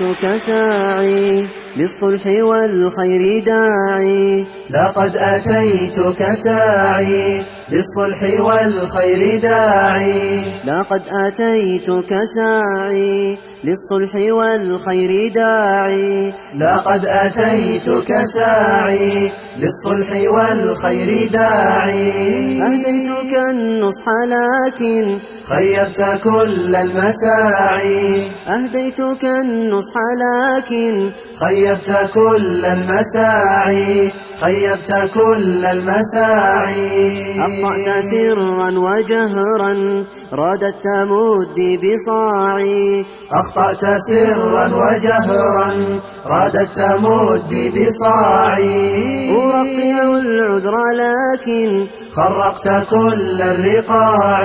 أتيتك ساعي للصلح والخير داعي. لقد أتيتك ساعي للصلح والخير داعي. لقد أتيتك ساعي للصلح والخير داعي. لقد أتيتك ساعي للصلح والخير داعي. أهديتك النصح لكن خيبت كل المساعي. أهديتك النصح لكن خيبت كل المساعي. خيبت كل المساعي. أخطأت سرا وجهرا رددت مدي بصاعي. أخطأت سرا وجهرا رددت مدي بصاعي. أرقع العذر لكن خرقت كل الرقاع.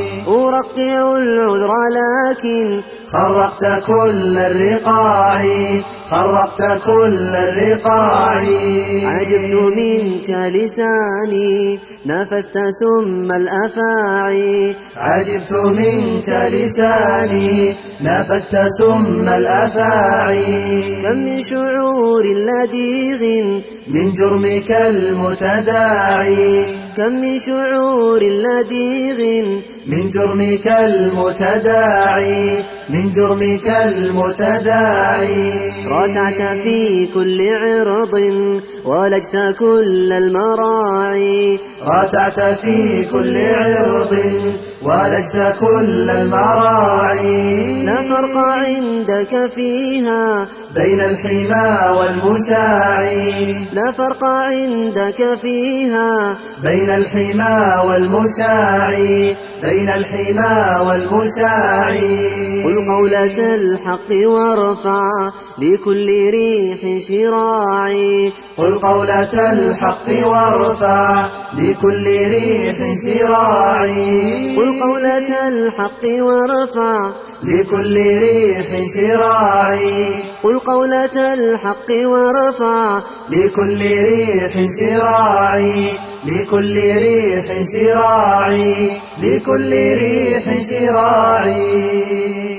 أرقع العذر لكن خرقت كل الرقاع. خرقت كل الرقاع. عجبت منك لساني نفثت سم الأفاعي. عجبت منك لساني نفثت سم الأفاعي. كم من شعور لديغ من جرمك المتداعي. كم من شعور لديغ من جرمك المتداعي. من جرمك المتداعي. رتعت في كل عرض ولجت كل المراعي. رتعت في كل عرض ولجت كل المراعي. لا فرق عندك فيها بين الحمى والمشاعي. لا فرق عندك فيها بين الحمى والمشاعي. بين الحمى والمشاعي. قل قولة الحق وارفع لكل ريح شراعي. قل قولة الحق وارفع لكل ريح شراعي. قل قولة الحق وارفع لكل ريح شراعي. قل قولة الحق وارفع لكل ريح شراعي. لكل ريح شراعي. لكل ريح شراعي.